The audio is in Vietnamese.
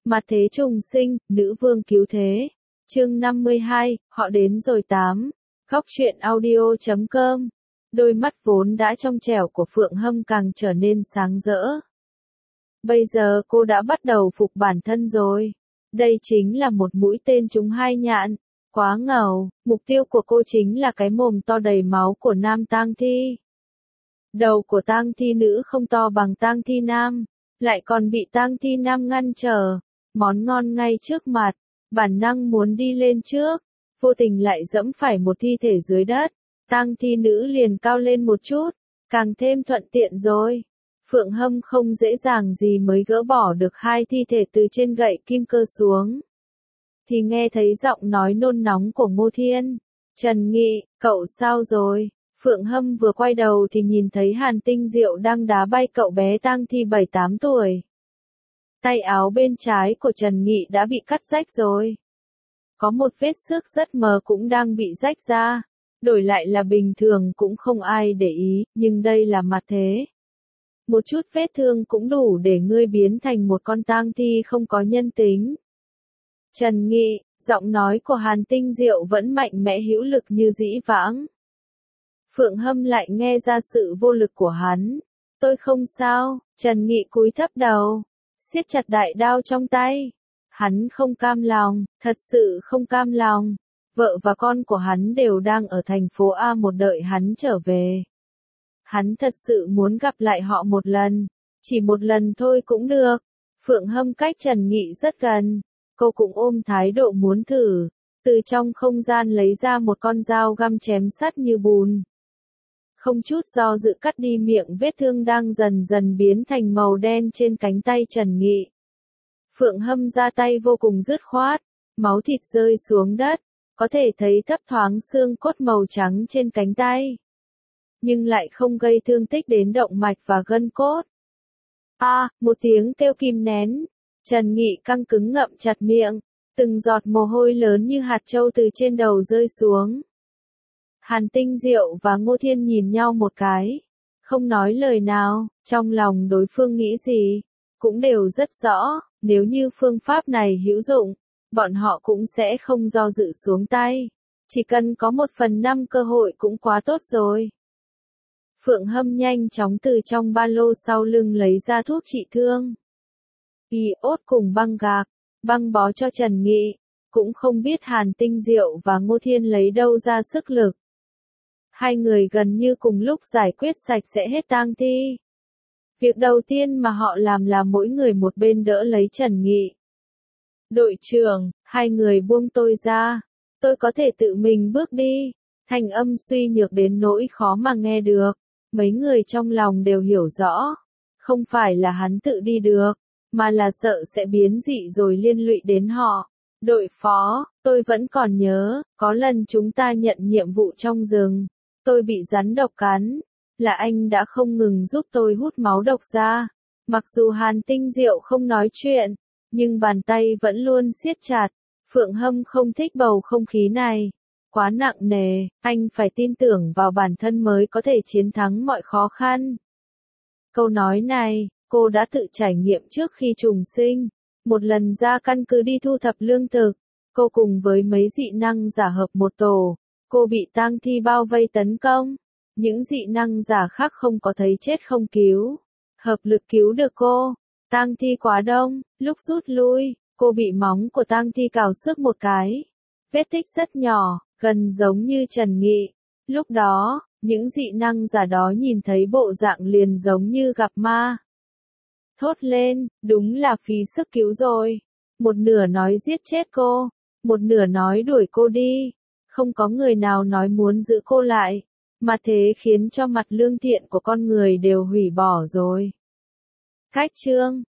Mặt thế trùng sinh, nữ vương cứu thế. Chương 52, họ đến rồi 8. Góc truyện audio.com. Đôi mắt vốn đã trong trẻo của Phượng Hâm càng trở nên sáng rỡ. Bây giờ cô đã bắt đầu phục bản thân rồi. Đây chính là một mũi tên trúng hai nhạn. Quá ngầu, mục tiêu của cô chính là cái mồm to đầy máu của nam tang thi. Đầu của tang thi nữ không to bằng tang thi nam, lại còn bị tang thi nam ngăn trở. Món ngon ngay trước mặt, bản năng muốn đi lên trước, vô tình lại dẫm phải một thi thể dưới đất. Tang thi nữ liền cao lên một chút, càng thêm thuận tiện rồi. Phượng Hâm không dễ dàng gì mới gỡ bỏ được hai thi thể từ trên gậy kim cơ xuống. Thì nghe thấy giọng nói nôn nóng của Ngô Thiên. Trần Nghị, cậu sao rồi? Phượng Hâm vừa quay đầu thì nhìn thấy Hàn Tinh Diệu đang đá bay cậu bé tang thi 7-8 tuổi. Tay áo bên trái của Trần Nghị đã bị cắt rách rồi. Có một vết xước rất mờ cũng đang bị rách ra. Đổi lại là bình thường cũng không ai để ý, nhưng đây là mặt thế. Một chút vết thương cũng đủ để ngươi biến thành một con tang thi không có nhân tính. Trần Nghị, giọng nói của Hàn Tinh Diệu vẫn mạnh mẽ hữu lực như dĩ vãng. Phượng Hâm lại nghe ra sự vô lực của hắn. Tôi không sao, Trần Nghị cúi thấp đầu, siết chặt đại đao trong tay. Hắn không cam lòng, thật sự không cam lòng. Vợ và con của hắn đều đang ở thành phố A1 đợi hắn trở về. Hắn thật sự muốn gặp lại họ một lần, chỉ một lần thôi cũng được. Phượng Hâm cách Trần Nghị rất gần, cô cũng ôm thái độ muốn thử, từ trong không gian lấy ra một con dao găm chém sắt như bùn. Không chút do dự cắt đi miệng vết thương đang dần dần biến thành màu đen trên cánh tay Trần Nghị. Phượng Hâm ra tay vô cùng dứt khoát, máu thịt rơi xuống đất, có thể thấy thấp thoáng xương cốt màu trắng trên cánh tay. Nhưng lại không gây thương tích đến động mạch và gân cốt. Một tiếng kêu kim nén. Trần Nghị căng cứng ngậm chặt miệng, từng giọt mồ hôi lớn như hạt châu từ trên đầu rơi xuống. Hàn Tinh Diệu và Ngô Thiên nhìn nhau một cái, không nói lời nào, trong lòng đối phương nghĩ gì, cũng đều rất rõ, nếu như phương pháp này hữu dụng, bọn họ cũng sẽ không do dự xuống tay, chỉ cần có 1/5 cơ hội cũng quá tốt rồi. Phượng Hâm nhanh chóng từ trong ba lô sau lưng lấy ra thuốc trị thương. Iốt cùng băng gạc, băng bó cho Trần Nghị, cũng không biết Hàn Tinh Diệu và Ngô Thiên lấy đâu ra sức lực. Hai người gần như cùng lúc giải quyết sạch sẽ hết tang thi. Việc đầu tiên mà họ làm là mỗi người một bên đỡ lấy Trần Nghị. Đội trưởng, hai người buông tôi ra, tôi có thể tự mình bước đi. Thanh âm suy nhược đến nỗi khó mà nghe được. Mấy người trong lòng đều hiểu rõ, không phải là hắn tự đi được, mà là sợ sẽ biến dị rồi liên lụy đến họ. Đội phó, tôi vẫn còn nhớ, có lần chúng ta nhận nhiệm vụ trong rừng, tôi bị rắn độc cắn, là anh đã không ngừng giúp tôi hút máu độc ra. Mặc dù Hàn Tinh Diệu không nói chuyện, nhưng bàn tay vẫn luôn siết chặt. Phượng Hâm không thích bầu không khí này. Quá nặng nề, anh phải tin tưởng vào bản thân mới có thể chiến thắng mọi khó khăn. Câu nói này, cô đã tự trải nghiệm trước khi trùng sinh. Một lần ra căn cứ đi thu thập lương thực, cô cùng với mấy dị năng giả hợp một tổ. Cô bị tang thi bao vây tấn công. Những dị năng giả khác không có thấy chết không cứu. Hợp lực cứu được cô. Tang thi quá đông, lúc rút lui, cô bị móng của tang thi cào xước một cái. Vết tích rất nhỏ, gần giống như Trần Nghị. Lúc đó, những dị năng giả đó nhìn thấy bộ dạng liền giống như gặp ma. Thốt lên, đúng là phí sức cứu rồi. Một nửa nói giết chết cô, một nửa nói đuổi cô đi. Không có người nào nói muốn giữ cô lại, mà thế khiến cho mặt lương thiện của con người đều hủy bỏ rồi. Cách chương